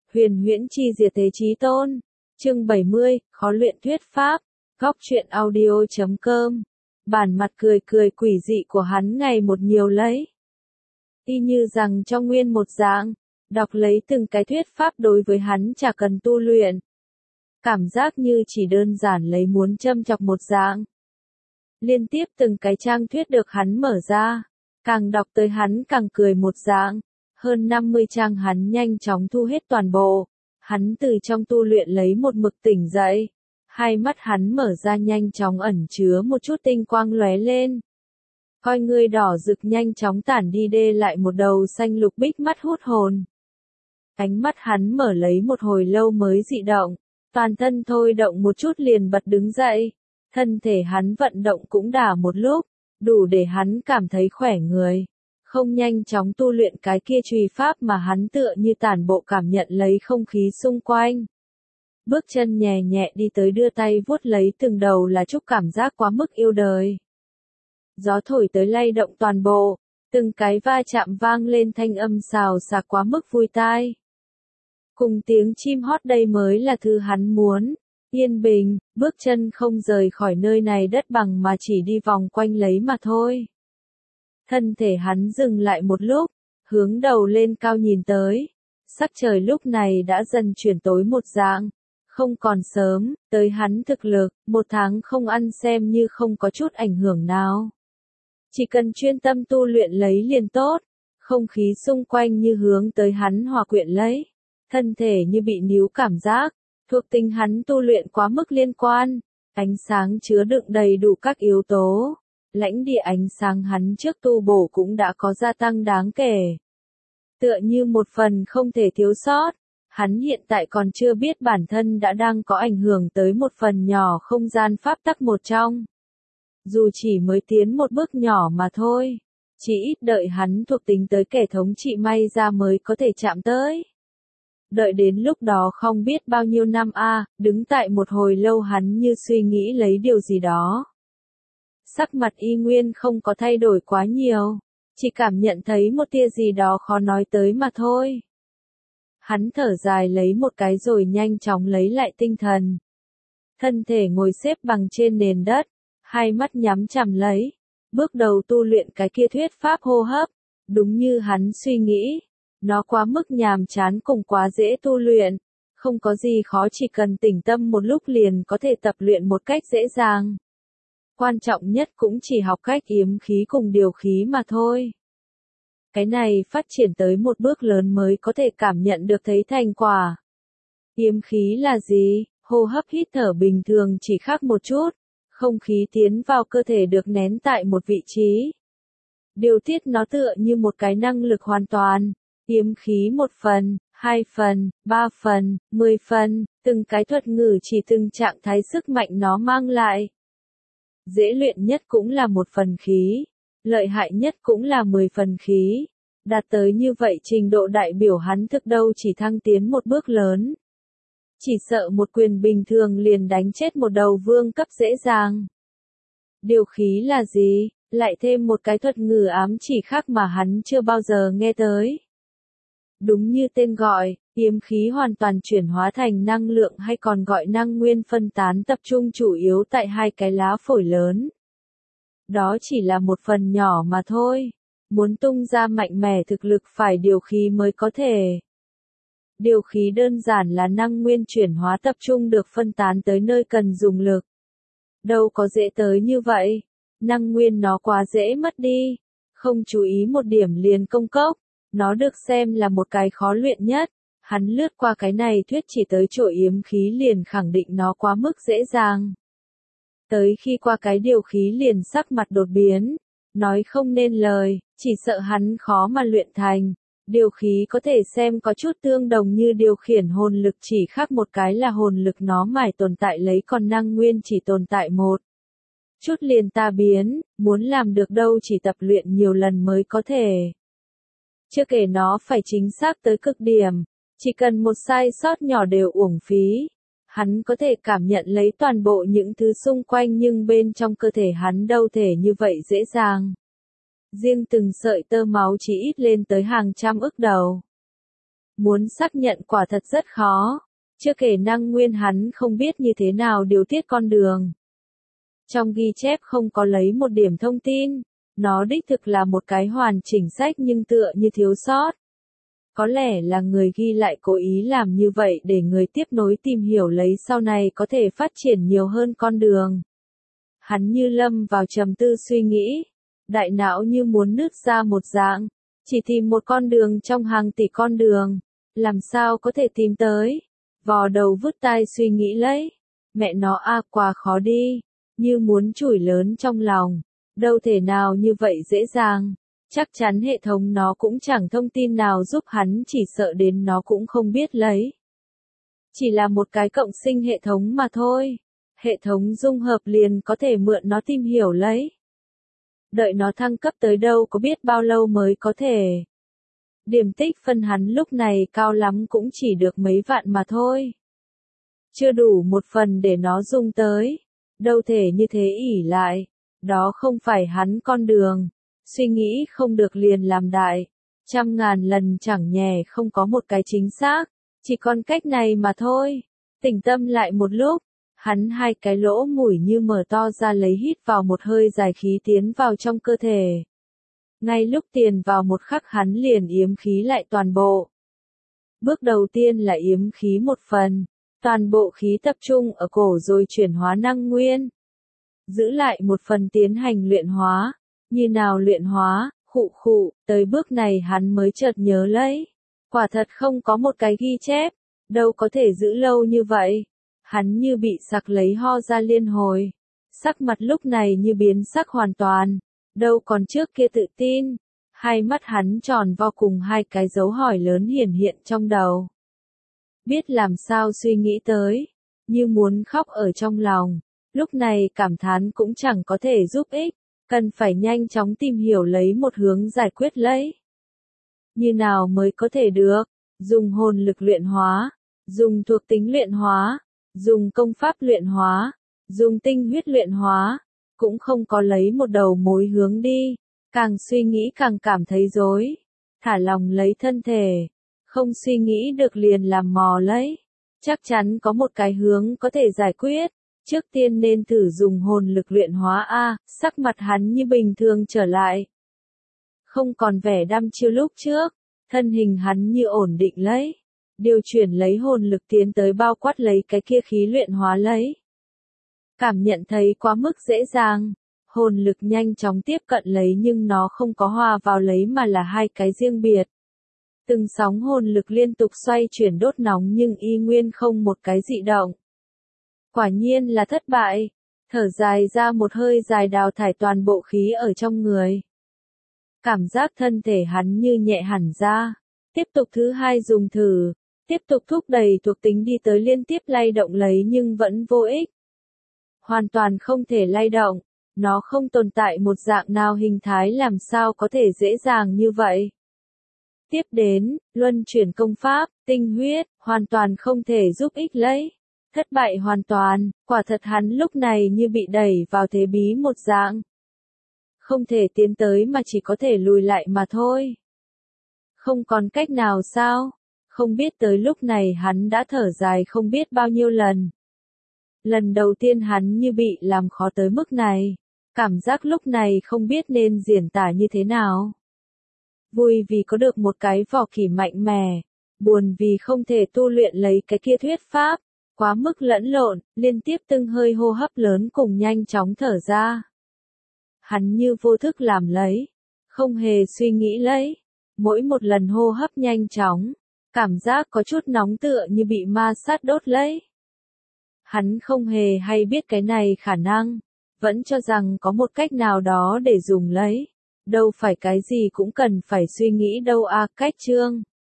Huyền huyễn chi diệt thế chí tôn. Chương 70, khó luyện thuyết pháp. Góc truyện audio.com. Bản mặt cười cười quỷ dị của hắn ngày một nhiều lấy. Y như rằng trong nguyên một dạng, đọc lấy từng cái thuyết pháp đối với hắn chả cần tu luyện. Cảm giác như chỉ đơn giản lấy muốn châm chọc một dạng. Liên tiếp từng cái trang thuyết được hắn mở ra, càng đọc tới hắn càng cười một dạng. Hơn 50 trang hắn nhanh chóng thu hết toàn bộ. Hắn từ trong tu luyện lấy một mực tỉnh dậy. Hai mắt hắn mở ra nhanh chóng ẩn chứa một chút tinh quang lóe lên. Coi ngươi đỏ rực nhanh chóng tản đi đê lại một đầu xanh lục bích mắt hút hồn. Ánh mắt hắn mở lấy một hồi lâu mới dị động. Toàn thân thôi động một chút liền bật đứng dậy. Thân thể hắn vận động cũng đã một lúc. Đủ để hắn cảm thấy khỏe người. Không nhanh chóng tu luyện cái kia trùy pháp mà hắn tựa như tản bộ cảm nhận lấy không khí xung quanh. Bước chân nhẹ nhẹ đi tới đưa tay vuốt lấy từng đầu là chúc cảm giác quá mức yêu đời. Gió thổi tới lay động toàn bộ, từng cái va chạm vang lên thanh âm xào xạc quá mức vui tai. Cùng tiếng chim hót đây mới là thứ hắn muốn. Yên bình, bước chân không rời khỏi nơi này đất bằng mà chỉ đi vòng quanh lấy mà thôi. Thân thể hắn dừng lại một lúc, hướng đầu lên cao nhìn tới. Sắc trời lúc này đã dần chuyển tối một dạng. Không còn sớm, tới hắn thực lực, một tháng không ăn xem như không có chút ảnh hưởng nào. Chỉ cần chuyên tâm tu luyện lấy liền tốt. Không khí xung quanh như hướng tới hắn hòa quyện lấy. Thân thể như bị níu cảm giác. Thuộc tính hắn tu luyện quá mức liên quan. Ánh sáng chứa đựng đầy đủ các yếu tố. Lãnh địa ánh sáng hắn trước tu bổ cũng đã có gia tăng đáng kể. Tựa như một phần không thể thiếu sót, hắn hiện tại còn chưa biết bản thân đã đang có ảnh hưởng tới một phần nhỏ không gian pháp tắc một trong. Dù chỉ mới tiến một bước nhỏ mà thôi, chỉ ít đợi hắn thuộc tính tới kẻ thống trị may ra mới có thể chạm tới. Đợi đến lúc đó không biết bao nhiêu năm đứng tại một hồi lâu hắn như suy nghĩ lấy điều gì đó. Sắc mặt y nguyên không có thay đổi quá nhiều, chỉ cảm nhận thấy một tia gì đó khó nói tới mà thôi. Hắn thở dài lấy một cái rồi nhanh chóng lấy lại tinh thần. Thân thể ngồi xếp bằng trên nền đất, hai mắt nhắm chằm lấy. Bước đầu tu luyện cái kia thuyết pháp hô hấp, đúng như hắn suy nghĩ. Nó quá mức nhàm chán cùng quá dễ tu luyện, không có gì khó chỉ cần tĩnh tâm một lúc liền có thể tập luyện một cách dễ dàng. Quan trọng nhất cũng chỉ học cách yếm khí cùng điều khí mà thôi. Cái này phát triển tới một bước lớn mới có thể cảm nhận được thấy thành quả. Yếm khí là gì? Hô hấp hít thở bình thường chỉ khác một chút. Không khí tiến vào cơ thể được nén tại một vị trí. Điều tiết nó tựa như một cái năng lực hoàn toàn. Yếm khí 1 phần, 2 phần, 3 phần, 10 phần, từng cái thuật ngữ chỉ từng trạng thái sức mạnh nó mang lại. Dễ luyện nhất cũng là 1 phần khí, lợi hại nhất cũng là 10 phần khí. Đạt tới như vậy trình độ đại biểu hắn thực đâu chỉ thăng tiến một bước lớn. Chỉ sợ một quyền bình thường liền đánh chết một đầu vương cấp dễ dàng. Điều khí là gì? Lại thêm một cái thuật ngữ ám chỉ khác mà hắn chưa bao giờ nghe tới. Đúng như tên gọi, yếm khí hoàn toàn chuyển hóa thành năng lượng hay còn gọi năng nguyên phân tán tập trung chủ yếu tại hai cái lá phổi lớn. Đó chỉ là một phần nhỏ mà thôi. Muốn tung ra mạnh mẽ thực lực phải điều khí mới có thể. Điều khí đơn giản là năng nguyên chuyển hóa tập trung được phân tán tới nơi cần dùng lực. Đâu có dễ tới như vậy. Năng nguyên nó quá dễ mất đi. Không chú ý một điểm liền công cốc. Nó được xem là một cái khó luyện nhất. Hắn lướt qua cái này thuyết chỉ tới chỗ yếm khí liền khẳng định nó quá mức dễ dàng. Tới khi qua cái điều khí liền sắc mặt đột biến. Nói không nên lời, chỉ sợ hắn khó mà luyện thành. Điều khí có thể xem có chút tương đồng như điều khiển hồn lực, chỉ khác một cái là hồn lực nó mãi tồn tại lấy còn năng nguyên chỉ tồn tại một. Chút liền ta biến, muốn làm được đâu chỉ tập luyện nhiều lần mới có thể. Chưa kể nó phải chính xác tới cực điểm, chỉ cần một sai sót nhỏ đều uổng phí. Hắn có thể cảm nhận lấy toàn bộ những thứ xung quanh nhưng bên trong cơ thể hắn đâu thể như vậy dễ dàng. Riêng từng sợi tơ máu chỉ ít lên tới hàng trăm ức đầu. Muốn xác nhận quả thật rất khó. Chưa kể năng nguyên hắn không biết như thế nào điều tiết con đường. Trong ghi chép không có lấy một điểm thông tin. Nó đích thực là một cái hoàn chỉnh sách nhưng tựa như thiếu sót. Có lẽ là người ghi lại cố ý làm như vậy để người tiếp nối tìm hiểu lấy sau này có thể phát triển nhiều hơn con đường. Hắn như lâm vào trầm tư suy nghĩ. Đại não như muốn nứt ra một dạng. Chỉ tìm một con đường trong hàng tỷ con đường. Làm sao có thể tìm tới? Vò đầu vứt tai suy nghĩ lấy. Mẹ nó quá khó đi. Như muốn chửi lớn trong lòng. Đâu thể nào như vậy dễ dàng. Chắc chắn hệ thống nó cũng chẳng thông tin nào giúp hắn, chỉ sợ đến nó cũng không biết lấy. Chỉ là một cái cộng sinh hệ thống mà thôi. Hệ thống dung hợp liền có thể mượn nó tìm hiểu lấy. Đợi nó thăng cấp tới đâu có biết bao lâu mới có thể. Điểm tích phân hắn lúc này cao lắm cũng chỉ được mấy vạn mà thôi. Chưa đủ một phần để nó dung tới. Đâu thể như thế ỷ lại. Đó không phải hắn con đường. Suy nghĩ không được liền làm đại. 100.000 lần chẳng nhè không có một cái chính xác. Chỉ còn cách này mà thôi. Tỉnh tâm lại một lúc. Hắn hai cái lỗ mũi như mở to ra lấy hít vào một hơi dài khí tiến vào trong cơ thể. Ngay lúc tiền vào một khắc hắn liền yếm khí lại toàn bộ. Bước đầu tiên là yếm khí một phần. Toàn bộ khí tập trung ở cổ rồi chuyển hóa năng nguyên. Giữ lại một phần tiến hành luyện hóa. Như nào luyện hóa, khụ, tới bước này hắn mới chợt nhớ lấy. Quả thật không có một cái ghi chép. Đâu có thể giữ lâu như vậy. Hắn như bị sặc lấy ho ra liên hồi. Sắc mặt lúc này như biến sắc hoàn toàn. Đâu còn trước kia tự tin. Hai mắt hắn tròn vo cùng hai cái dấu hỏi lớn hiển hiện trong đầu. Biết làm sao suy nghĩ tới. Như muốn khóc ở trong lòng. Lúc này cảm thán cũng chẳng có thể giúp ích. Cần phải nhanh chóng tìm hiểu lấy một hướng giải quyết lấy. Như nào mới có thể được. Dùng hồn lực luyện hóa. Dùng thuộc tính luyện hóa. Dùng công pháp luyện hóa. Dùng tinh huyết luyện hóa. Cũng không có lấy một đầu mối hướng đi. Càng suy nghĩ càng cảm thấy rối. Thả lòng lấy thân thể. Không suy nghĩ được liền làm mò lấy. Chắc chắn có một cái hướng có thể giải quyết. Trước tiên nên thử dùng hồn lực luyện hóa sắc mặt hắn như bình thường trở lại. Không còn vẻ đăm chiêu lúc trước. Thân hình hắn như ổn định lấy. Điều chuyển lấy hồn lực tiến tới bao quát lấy cái kia khí luyện hóa lấy. Cảm nhận thấy quá mức dễ dàng. Hồn lực nhanh chóng tiếp cận lấy nhưng nó không có hòa vào lấy mà là hai cái riêng biệt. Từng sóng hồn lực liên tục xoay chuyển đốt nóng nhưng y nguyên không một cái dị động. Quả nhiên là thất bại. Thở dài ra một hơi dài đào thải toàn bộ khí ở trong người. Cảm giác thân thể hắn như nhẹ hẳn ra. Tiếp tục thứ hai dùng thử. Tiếp tục thúc đẩy thuộc tính đi tới liên tiếp lay động lấy nhưng vẫn vô ích. Hoàn toàn không thể lay động. Nó không tồn tại một dạng nào hình thái làm sao có thể dễ dàng như vậy. Tiếp đến, luân chuyển công pháp, tinh huyết, hoàn toàn không thể giúp ích lấy. Thất bại hoàn toàn, quả thật hắn lúc này như bị đẩy vào thế bí một dạng. Không thể tiến tới mà chỉ có thể lùi lại mà thôi. Không còn cách nào sao? Không biết tới lúc này hắn đã thở dài không biết bao nhiêu lần. Lần đầu tiên hắn như bị làm khó tới mức này. Cảm giác lúc này không biết nên diễn tả như thế nào. Vui vì có được một cái vỏ kỷ mạnh mẽ. Buồn vì không thể tu luyện lấy cái kia thuyết pháp. Quá mức lẫn lộn, liên tiếp từng hơi hô hấp lớn cùng nhanh chóng thở ra. Hắn như vô thức làm lấy. Không hề suy nghĩ lấy. Mỗi một lần hô hấp nhanh chóng. Cảm giác có chút nóng tựa như bị ma sát đốt lấy. Hắn không hề hay biết cái này khả năng. Vẫn cho rằng có một cách nào đó để dùng lấy. Đâu phải cái gì cũng cần phải suy nghĩ đâu cách chương.